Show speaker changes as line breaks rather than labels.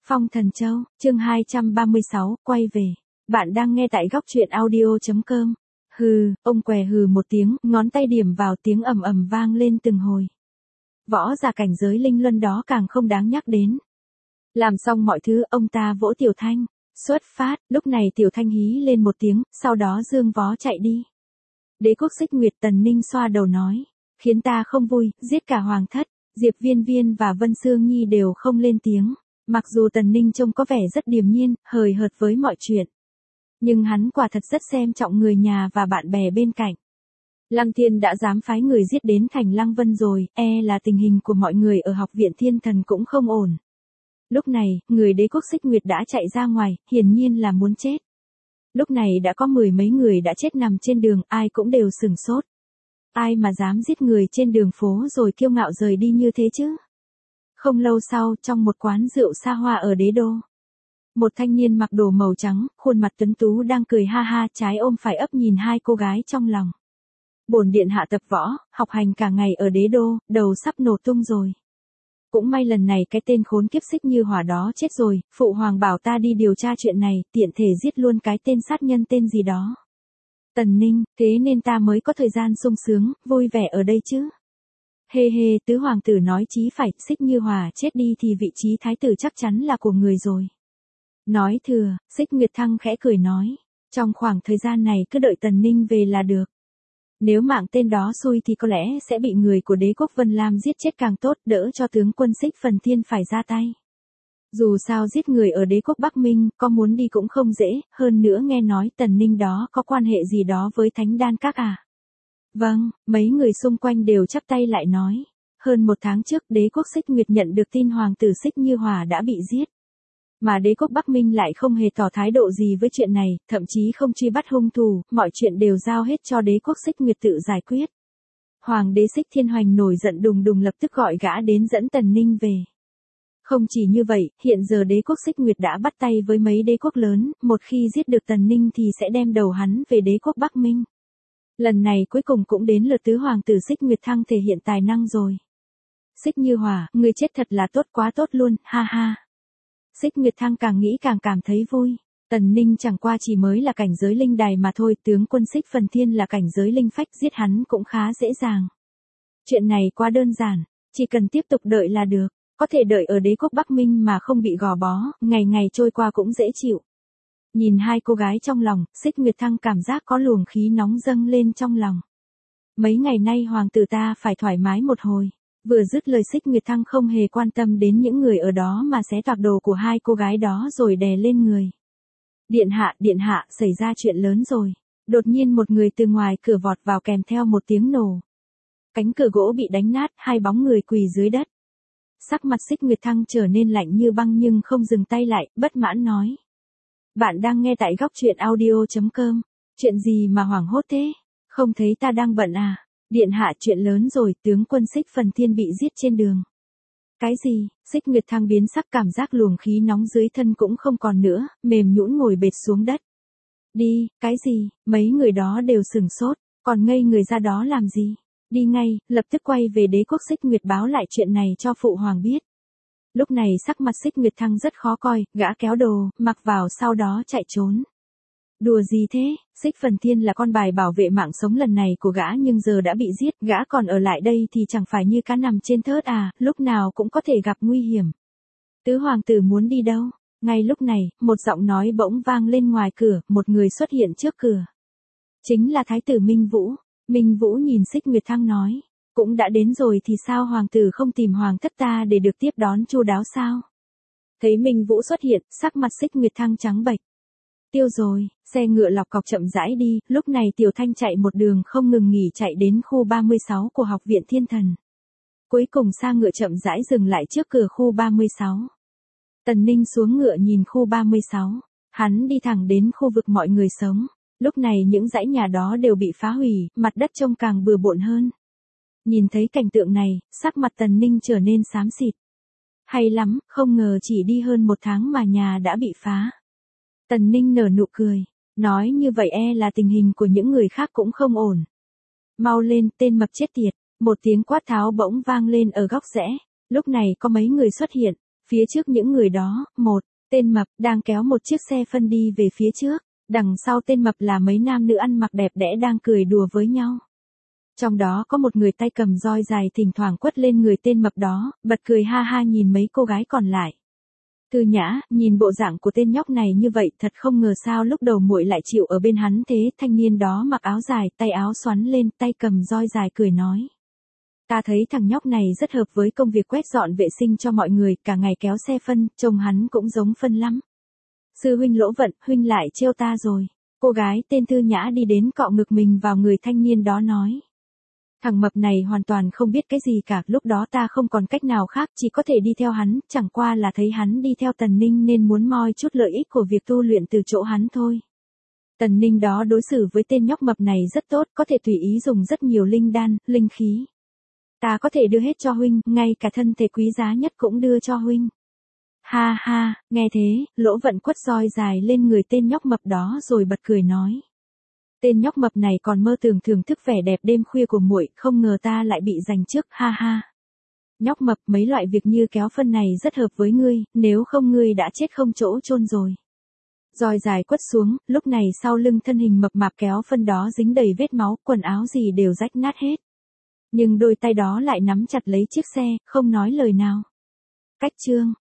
Phong Thần Châu, chương 236, quay về. Bạn đang nghe tại góc truyện audio.com. Hừ, ông què hừ một tiếng, ngón tay điểm vào tiếng ầm ầm vang lên từng hồi. Võ giả cảnh giới linh luân đó càng không đáng nhắc đến. Làm xong mọi thứ, ông ta vỗ Tiểu Thanh. Xuất phát, lúc này Tiểu Thanh hí lên một tiếng, sau đó dương vó chạy đi. Đế quốc Xích Nguyệt Tần Ninh xoa đầu nói. Khiến ta không vui, giết cả hoàng thất. Diệp Viên Viên và Vân Sương Nhi đều không lên tiếng. Mặc dù Tần Ninh trông có vẻ rất điềm nhiên, hời hợt với mọi chuyện. Nhưng hắn quả thật rất xem trọng người nhà và bạn bè bên cạnh. Lăng Thiên đã dám phái người giết đến thành Lăng Vân rồi, là tình hình của mọi người ở học viện Thiên Thần cũng không ổn. Lúc này, người đế quốc Xích Nguyệt đã chạy ra ngoài, hiển nhiên là muốn chết. Lúc này đã có mười mấy người đã chết nằm trên đường, ai cũng đều sửng sốt. Ai mà dám giết người trên đường phố rồi kiêu ngạo rời đi như thế chứ? Không lâu sau, trong một quán rượu xa hoa ở đế đô. Một thanh niên mặc đồ màu trắng, khuôn mặt tuấn tú đang cười ha ha, trái ôm phải ấp nhìn hai cô gái trong lòng. Bổn điện hạ tập võ, học hành cả ngày ở đế đô, đầu sắp nổ tung rồi. Cũng may lần này cái tên khốn kiếp Xích Như Hỏa đó chết rồi, phụ hoàng bảo ta đi điều tra chuyện này, tiện thể giết luôn cái tên sát nhân tên gì đó. Tần Ninh, thế nên ta mới có thời gian sung sướng, vui vẻ ở đây chứ. Hê hê, tứ hoàng tử nói chí phải, Xích Như Hỏa chết đi thì vị trí thái tử chắc chắn là của người rồi. Nói thừa, Xích Nguyệt Thăng khẽ cười nói, trong khoảng thời gian này cứ đợi Tần Ninh về là được. Nếu mạng tên đó xui thì có lẽ sẽ bị người của đế quốc Vân Lam giết chết càng tốt, đỡ cho tướng quân Xích Phần Thiên phải ra tay. Dù sao giết người ở đế quốc Bắc Minh, có muốn đi cũng không dễ, hơn nữa nghe nói Tần Ninh đó có quan hệ gì đó với Thánh Đan Các à. Vâng, mấy người xung quanh đều chắp tay lại nói. Hơn một tháng trước đế quốc Xích Nguyệt nhận được tin hoàng tử Xích Như Hỏa đã bị giết. Mà đế quốc Bắc Minh lại không hề tỏ thái độ gì với chuyện này, thậm chí không truy bắt hung thủ, mọi chuyện đều giao hết cho đế quốc Xích Nguyệt tự giải quyết. Hoàng đế Xích Thiên Hoành nổi giận đùng đùng lập tức gọi gã đến dẫn Tần Ninh về. Không chỉ như vậy, hiện giờ đế quốc Xích Nguyệt đã bắt tay với mấy đế quốc lớn, một khi giết được Tần Ninh thì sẽ đem đầu hắn về đế quốc Bắc Minh. Lần này cuối cùng cũng đến lượt tứ hoàng tử Xích Nguyệt Thăng thể hiện tài năng rồi. Xích Như Hỏa, người chết thật là tốt quá tốt luôn, ha ha. Xích Nguyệt Thăng càng nghĩ càng cảm thấy vui. Tần Ninh chẳng qua chỉ mới là cảnh giới linh đài mà thôi, tướng quân Xích Phần Thiên là cảnh giới linh phách, giết hắn cũng khá dễ dàng. Chuyện này quá đơn giản, chỉ cần tiếp tục đợi là được, có thể đợi ở đế quốc Bắc Minh mà không bị gò bó, ngày ngày trôi qua cũng dễ chịu. Nhìn hai cô gái trong lòng, Xích Nguyệt Thăng cảm giác có luồng khí nóng dâng lên trong lòng. Mấy ngày nay hoàng tử ta phải thoải mái một hồi. Vừa dứt lời Xích Nguyệt Thăng không hề quan tâm đến những người ở đó mà xé toạc đồ của hai cô gái đó rồi đè lên người. Điện hạ, xảy ra chuyện lớn rồi. Đột nhiên một người từ ngoài cửa vọt vào kèm theo một tiếng nổ. Cánh cửa gỗ bị đánh nát, hai bóng người quỳ dưới đất. Sắc mặt Xích Nguyệt Thăng trở nên lạnh như băng nhưng không dừng tay lại, bất mãn nói. Bạn đang nghe tại góc truyện audio.com. Chuyện gì mà hoảng hốt thế? Không thấy ta đang bận à? Điện hạ, chuyện lớn rồi, tướng quân Xích Phần Thiên bị giết trên đường. Cái gì? Xích Nguyệt Thăng biến sắc, cảm giác luồng khí nóng dưới thân cũng không còn nữa, mềm nhũn ngồi bệt xuống đất. Đi, cái gì? Mấy người đó đều sửng sốt, còn ngây người ra đó làm gì? Đi ngay, lập tức quay về đế quốc Xích Nguyệt báo lại chuyện này cho phụ hoàng biết. Lúc này sắc mặt Xích Nguyệt Thăng rất khó coi, gã kéo đồ, mặc vào sau đó chạy trốn. Đùa gì thế, Xích Phần Thiên là con bài bảo vệ mạng sống lần này của gã nhưng giờ đã bị giết, gã còn ở lại đây thì chẳng phải như cá nằm trên thớt à, lúc nào cũng có thể gặp nguy hiểm. Tứ hoàng tử muốn đi đâu? Ngay lúc này, một giọng nói bỗng vang lên ngoài cửa, một người xuất hiện trước cửa. Chính là thái tử Minh Vũ. Minh Vũ nhìn Xích Nguyệt Thăng nói, cũng đã đến rồi thì sao hoàng tử không tìm hoàng thất ta để được tiếp đón chu đáo sao? Thấy Minh Vũ xuất hiện, sắc mặt Xích Nguyệt Thăng trắng bệch. Tiêu rồi, xe ngựa lọc cọc chậm rãi đi, lúc này Tiểu Thanh chạy một đường không ngừng nghỉ chạy đến khu 36 của học viện Thiên Thần. Cuối cùng xa ngựa chậm rãi dừng lại trước cửa khu 36. Tần Ninh xuống ngựa nhìn khu 36, hắn đi thẳng đến khu vực mọi người sống. Lúc này những dãy nhà đó đều bị phá hủy, mặt đất trông càng bừa bộn hơn. Nhìn thấy cảnh tượng này, sắc mặt Tần Ninh trở nên xám xịt. Hay lắm, không ngờ chỉ đi hơn một tháng mà nhà đã bị phá. Tần Ninh nở nụ cười, nói như vậy là tình hình của những người khác cũng không ổn. Mau lên, tên mập chết tiệt, một tiếng quát tháo bỗng vang lên ở góc rẽ, lúc này có mấy người xuất hiện, Phía trước những người đó, một tên mập đang kéo một chiếc xe phân đi về phía trước, đằng sau tên mập là mấy nam nữ ăn mặc đẹp đẽ đang cười đùa với nhau. Trong đó có một người tay cầm roi dài thỉnh thoảng quất lên người tên mập đó, bật cười ha ha nhìn mấy cô gái còn lại. Thư Nhã, nhìn bộ dạng của tên nhóc này như vậy thật không ngờ sao lúc đầu muội lại chịu ở bên hắn thế. Thanh niên đó mặc áo dài, tay áo xoắn lên, tay cầm roi dài cười nói. Ta thấy thằng nhóc này rất hợp với công việc quét dọn vệ sinh cho mọi người, cả ngày kéo xe phân, trông hắn cũng giống phân lắm. Sư huynh Lỗ Vận, huynh lại trêu ta rồi. Cô gái tên Thư Nhã đi đến cọ ngực mình vào người thanh niên đó nói. Thằng mập này hoàn toàn không biết cái gì cả, lúc đó ta không còn cách nào khác, chỉ có thể đi theo hắn, chẳng qua là thấy hắn đi theo Tần Ninh nên muốn moi chút lợi ích của việc tu luyện từ chỗ hắn thôi. Tần Ninh đó đối xử với tên nhóc mập này rất tốt, có thể tùy ý dùng rất nhiều linh đan, linh khí. Ta có thể đưa hết cho huynh, ngay cả thân thể quý giá nhất cũng đưa cho huynh. Ha ha, nghe thế, Lỗ Vận quất roi dài lên người tên nhóc mập đó rồi bật cười nói. Tên nhóc mập này còn mơ tưởng thưởng thức vẻ đẹp đêm khuya của muội, không ngờ ta lại bị giành trước, ha ha. Nhóc mập, mấy loại việc như kéo phân này rất hợp với ngươi, nếu không ngươi đã chết không chỗ chôn rồi. Roi dài quất xuống, lúc này sau lưng thân hình mập mạp kéo phân đó dính đầy vết máu, quần áo gì đều rách nát hết. Nhưng đôi tay đó lại nắm chặt lấy chiếc xe, không nói lời nào. Cách chương